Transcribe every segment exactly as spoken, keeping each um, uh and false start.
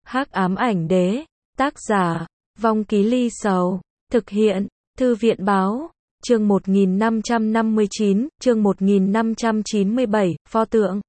Hắc ám ảnh đế, tác giả, Vong Ký Ly Sầu, thực hiện, Thư viện báo, chương một nghìn năm trăm năm mươi chín, chương một nghìn năm trăm chín mươi bảy, pho tượng.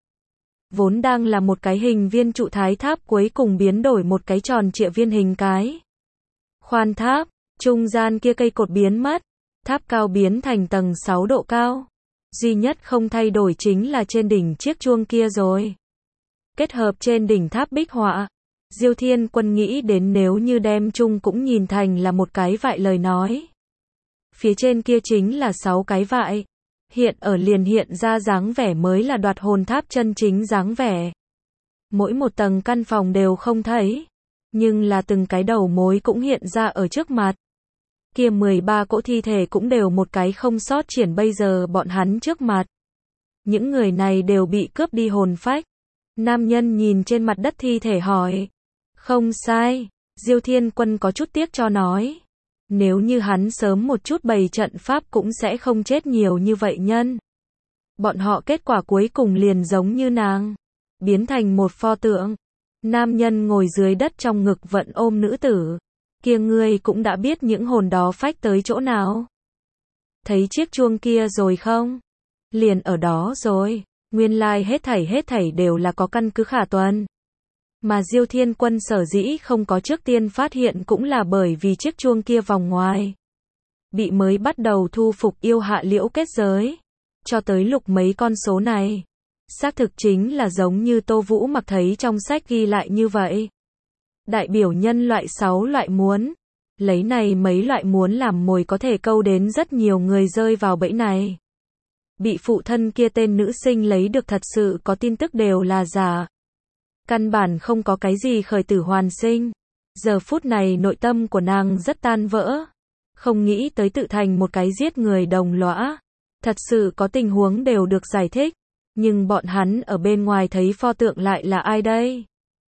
Vốn đang là một cái hình viên trụ thái tháp cuối cùng biến đổi một cái tròn trịa viên hình cái khoan tháp, trung gian kia cây cột biến mất, tháp cao biến thành tầng sáu độ cao. Duy nhất không thay đổi chính là trên đỉnh chiếc chuông kia rồi. Kết hợp trên đỉnh tháp bích họa, Diêu Thiên Quân nghĩ đến nếu như đem chung cũng nhìn thành là một cái vại lời nói. Phía trên kia chính là sáu cái vại. Hiện ở liền hiện ra dáng vẻ mới là đoạt hồn tháp chân chính dáng vẻ. Mỗi một tầng căn phòng đều không thấy, nhưng là từng cái đầu mối cũng hiện ra ở trước mặt. Kia mười ba cỗ thi thể cũng đều một cái không sót triển bây giờ bọn hắn trước mặt. Những người này đều bị cướp đi hồn phách. Nam nhân nhìn trên mặt đất thi thể hỏi. Không sai, Diêu Thiên Quân có chút tiếc cho nói. Nếu như hắn sớm một chút bày trận pháp cũng sẽ không chết nhiều như vậy nhân. Bọn họ kết quả cuối cùng liền giống như nàng, biến thành một pho tượng. Nam nhân ngồi dưới đất trong ngực vận ôm nữ tử. Kia ngươi cũng đã biết những hồn đó phách tới chỗ nào. Thấy chiếc chuông kia rồi không? Liền ở đó rồi. Nguyên lai hết thảy hết thảy đều là có căn cứ khả tuần. Mà Diêu Thiên Quân sở dĩ không có trước tiên phát hiện cũng là bởi vì chiếc chuông kia vòng ngoài bị mới bắt đầu thu phục yêu hạ liễu kết giới. Cho tới lục mấy con số này, xác thực chính là giống như Tô Vũ Mặc thấy trong sách ghi lại như vậy. Đại biểu nhân loại sáu loại muốn. Lấy này mấy loại muốn làm mồi có thể câu đến rất nhiều người rơi vào bẫy này. Bị phụ thân kia tên nữ sinh lấy được thật sự có tin tức đều là giả. Căn bản không có cái gì khởi tử hoàn sinh. Giờ phút này nội tâm của nàng rất tan vỡ. Không nghĩ tới tự thành một cái giết người đồng lõa. Thật sự có tình huống đều được giải thích. Nhưng bọn hắn ở bên ngoài thấy pho tượng lại là ai đây?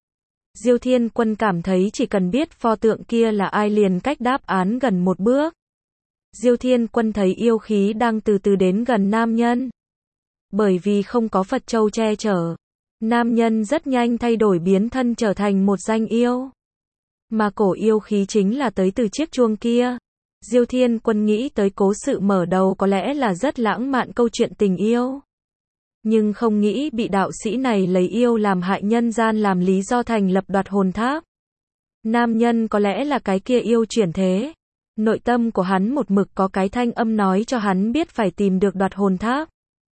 Diêu Thiên Quân cảm thấy chỉ cần biết pho tượng kia là ai liền cách đáp án gần một bước. Diêu Thiên Quân thấy yêu khí đang từ từ đến gần nam nhân. Bởi vì không có Phật Châu che chở, nam nhân rất nhanh thay đổi biến thân trở thành một danh yêu. Mà cổ yêu khí chính là tới từ chiếc chuông kia. Diêu Thiên Quân nghĩ tới cố sự mở đầu có lẽ là rất lãng mạn câu chuyện tình yêu. Nhưng không nghĩ bị đạo sĩ này lấy yêu làm hại nhân gian làm lý do thành lập đoạt hồn tháp. Nam nhân có lẽ là cái kia yêu chuyển thế. Nội tâm của hắn một mực có cái thanh âm nói cho hắn biết phải tìm được đoạt hồn tháp.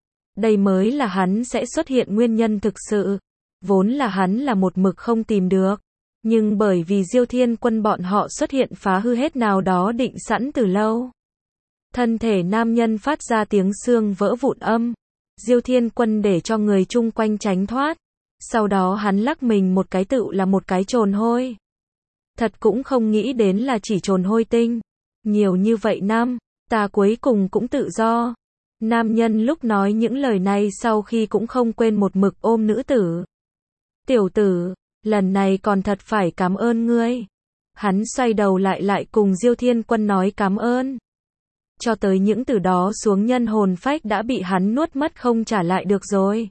Đây mới là hắn sẽ xuất hiện nguyên nhân thực sự. Vốn là hắn là một mực không tìm được. Nhưng bởi vì Diêu Thiên Quân bọn họ xuất hiện phá hư hết nào đó định sẵn từ lâu. Thân thể nam nhân phát ra tiếng xương vỡ vụn âm. Diêu Thiên Quân để cho người chung quanh tránh thoát. Sau đó hắn lắc mình một cái tựu là một cái trồn hôi. Thật cũng không nghĩ đến là chỉ trồn hôi tinh. Nhiều như vậy năm, ta cuối cùng cũng tự do. Nam nhân lúc nói những lời này sau khi cũng không quên một mực ôm nữ tử. Tiểu tử, lần này còn thật phải cảm ơn ngươi. Hắn xoay đầu lại lại cùng Diêu Thiên Quân nói cảm ơn. Cho tới những từ đó xuống nhân hồn phách đã bị hắn nuốt mất không trả lại được rồi.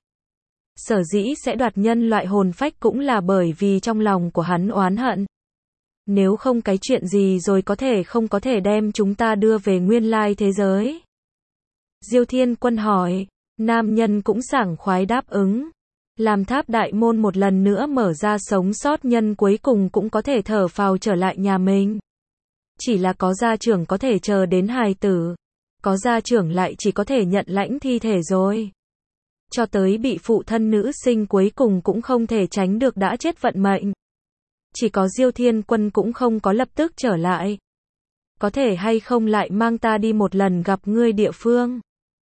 Sở dĩ sẽ đoạt nhân loại hồn phách cũng là bởi vì trong lòng của hắn oán hận. Nếu không cái chuyện gì rồi có thể không có thể đem chúng ta đưa về nguyên lai thế giới. Diêu Thiên Quân hỏi, nam nhân cũng sảng khoái đáp ứng. Làm tháp đại môn một lần nữa mở ra sống sót nhân cuối cùng cũng có thể thở phào trở lại nhà mình. Chỉ là có gia trưởng có thể chờ đến hài tử. Có gia trưởng lại chỉ có thể nhận lãnh thi thể rồi. Cho tới bị phụ thân nữ sinh cuối cùng cũng không thể tránh được đã chết vận mệnh. Chỉ có Diêu Thiên Quân cũng không có lập tức trở lại. Có thể hay không lại mang ta đi một lần gặp ngươi địa phương.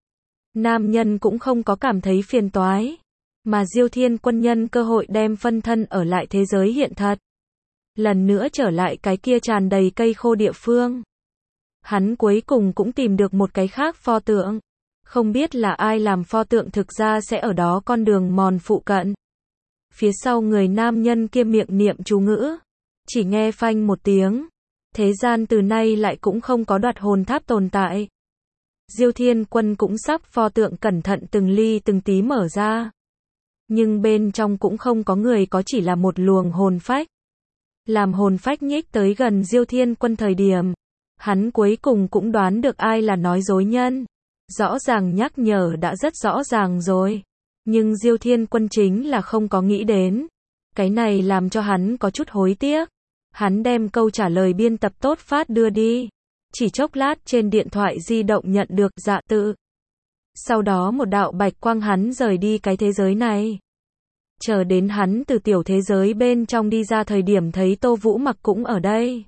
Nam nhân cũng không có cảm thấy phiền toái. Mà Diêu Thiên Quân nhân cơ hội đem phân thân ở lại thế giới hiện thật. Lần nữa trở lại cái kia tràn đầy cây khô địa phương. Hắn cuối cùng cũng tìm được một cái khác pho tượng. Không biết là ai làm pho tượng thực ra sẽ ở đó con đường mòn phụ cận. Phía sau người nam nhân kia miệng niệm chú ngữ. Chỉ nghe phanh một tiếng. Thế gian từ nay lại cũng không có đoạt hồn tháp tồn tại. Diêu Thiên Quân cũng sắp pho tượng cẩn thận từng ly từng tí mở ra. Nhưng bên trong cũng không có người, có chỉ là một luồng hồn phách. Làm hồn phách nhích tới gần Diêu Thiên Quân thời điểm, hắn cuối cùng cũng đoán được ai là nói dối nhân. Rõ ràng nhắc nhở đã rất rõ ràng rồi, nhưng Diêu Thiên Quân chính là không có nghĩ đến. Cái này làm cho hắn có chút hối tiếc. Hắn đem câu trả lời biên tập tốt phát đưa đi. Chỉ chốc lát trên điện thoại di động nhận được dạ tự. Sau đó một đạo bạch quang hắn rời đi cái thế giới này. Chờ đến hắn từ tiểu thế giới bên trong đi ra thời điểm thấy Tô Vũ Mặc cũng ở đây.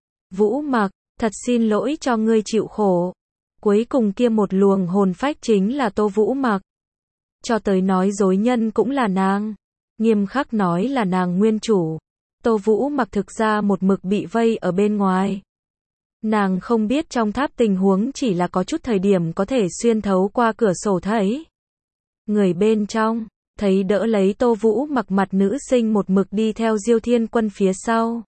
Vũ Mặc, thật xin lỗi cho ngươi chịu khổ. Cuối cùng kia một luồng hồn phách chính là Tô Vũ Mặc. Cho tới nói dối nhân cũng là nàng. Nghiêm khắc nói là nàng nguyên chủ. Tô Vũ Mặc thực ra một mực bị vây ở bên ngoài. Nàng không biết trong tháp tình huống chỉ là có chút thời điểm có thể xuyên thấu qua cửa sổ thấy. Người bên trong, thấy đỡ lấy Tô Vũ Mặc mặt nữ sinh một mực đi theo Diêu Thiên Quân phía sau.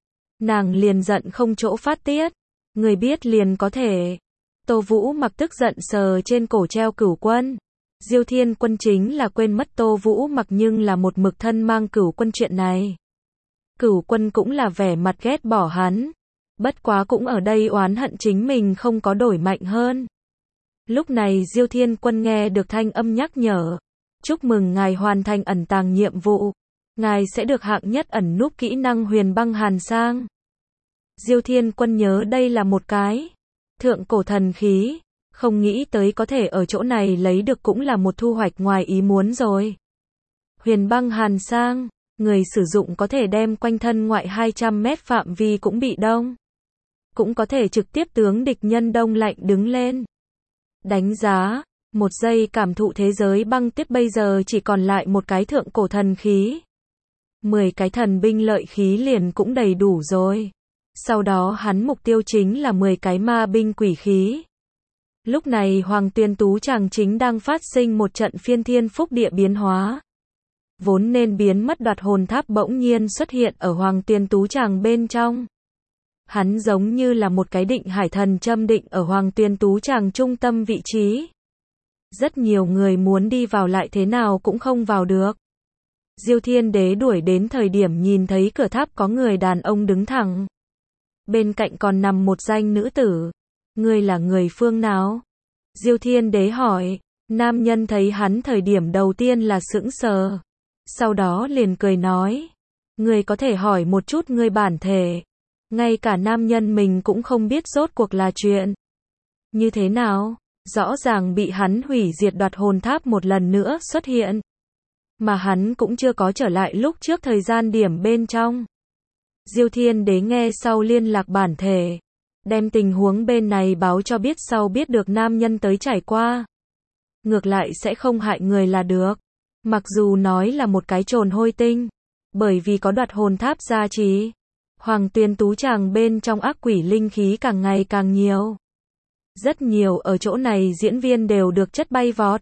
Nàng liền giận không chỗ phát tiết. Người biết liền có thể. Tô Vũ Mặc tức giận sờ trên cổ treo cửu quân. Diêu Thiên Quân chính là quên mất Tô Vũ Mặc nhưng là một mực thân mang cửu quân chuyện này. Cửu quân cũng là vẻ mặt ghét bỏ hắn. Bất quá cũng ở đây oán hận chính mình không có đổi mạnh hơn. Lúc này Diêu Thiên Quân nghe được thanh âm nhắc nhở. Chúc mừng ngài hoàn thành ẩn tàng nhiệm vụ. Ngài sẽ được hạng nhất ẩn núp kỹ năng huyền băng hàn sang. Diêu Thiên Quân nhớ đây là một cái thượng cổ thần khí. Không nghĩ tới có thể ở chỗ này lấy được cũng là một thu hoạch ngoài ý muốn rồi. Huyền băng hàn sang. Người sử dụng có thể đem quanh thân ngoại hai trăm mét phạm vi cũng bị đông. Cũng có thể trực tiếp tướng địch nhân đông lạnh đứng lên. Đánh giá, một giây cảm thụ thế giới băng tiếp bây giờ chỉ còn lại một cái thượng cổ thần khí. mười cái thần binh lợi khí liền cũng đầy đủ rồi. Sau đó hắn mục tiêu chính là mười cái ma binh quỷ khí. Lúc này Hoàng Tuyên Tú Tràng chính đang phát sinh một trận phiên thiên phúc địa biến hóa. Vốn nên biến mất đoạt hồn tháp bỗng nhiên xuất hiện ở Hoàng Tuyên Tú Tràng bên trong. Hắn giống như là một cái định hải thần châm định ở Hoàng Tuyên Tú Tràng trung tâm vị trí. Rất nhiều người muốn đi vào lại thế nào cũng không vào được. Diêu Thiên Đế đuổi đến thời điểm nhìn thấy cửa tháp có người đàn ông đứng thẳng. Bên cạnh còn nằm một danh nữ tử. Ngươi là người phương nào? Diêu Thiên Đế hỏi. Nam nhân thấy hắn thời điểm đầu tiên là sững sờ. Sau đó liền cười nói. Ngươi có thể hỏi một chút ngươi bản thể. Ngay cả nam nhân mình cũng không biết rốt cuộc là chuyện như thế nào. Rõ ràng bị hắn hủy diệt đoạt hồn tháp một lần nữa xuất hiện. Mà hắn cũng chưa có trở lại lúc trước thời gian điểm bên trong. Diêu Thiên Đế nghe sau liên lạc bản thể. Đem tình huống bên này báo cho biết sau biết được nam nhân tới trải qua. Ngược lại sẽ không hại người là được. Mặc dù nói là một cái trồn hôi tinh. Bởi vì có đoạt hồn tháp gia trì. Hoàng Tuyên Tú Tràng bên trong ác quỷ linh khí càng ngày càng nhiều. Rất nhiều ở chỗ này diễn viên đều được chất bay vọt.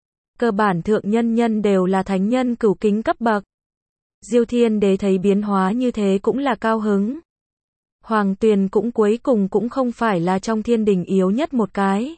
Cơ bản thượng nhân nhân đều là thánh nhân cửu kính cấp bậc. Diêu Thiên Đế thấy biến hóa như thế cũng là cao hứng. Hoàng Tuyền cũng cuối cùng cũng không phải là trong thiên đình yếu nhất một cái.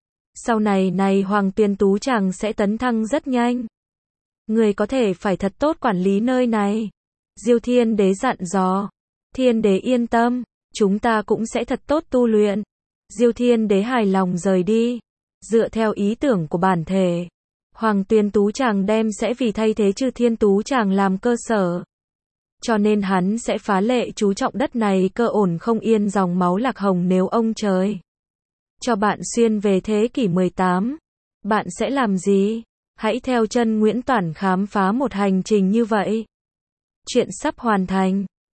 Sau này này Hoàng Tuyền Tú Tràng sẽ tấn thăng rất nhanh. Người có thể phải thật tốt quản lý nơi này. Diêu Thiên Đế dặn dò. Thiên Đế yên tâm, chúng ta cũng sẽ thật tốt tu luyện. Diêu Thiên Đế hài lòng rời đi. Dựa theo ý tưởng của bản thể, Hoàng Tuyên Tú Tràng đem sẽ vì thay thế Chư Thiên Tú Tràng làm cơ sở. Cho nên hắn sẽ phá lệ chú trọng đất này cơ ổn không yên dòng máu lạc hồng nếu ông trời cho bạn xuyên về thế kỷ mười tám. Bạn sẽ làm gì? Hãy theo chân Nguyễn Toản khám phá một hành trình như vậy. Chuyện sắp hoàn thành.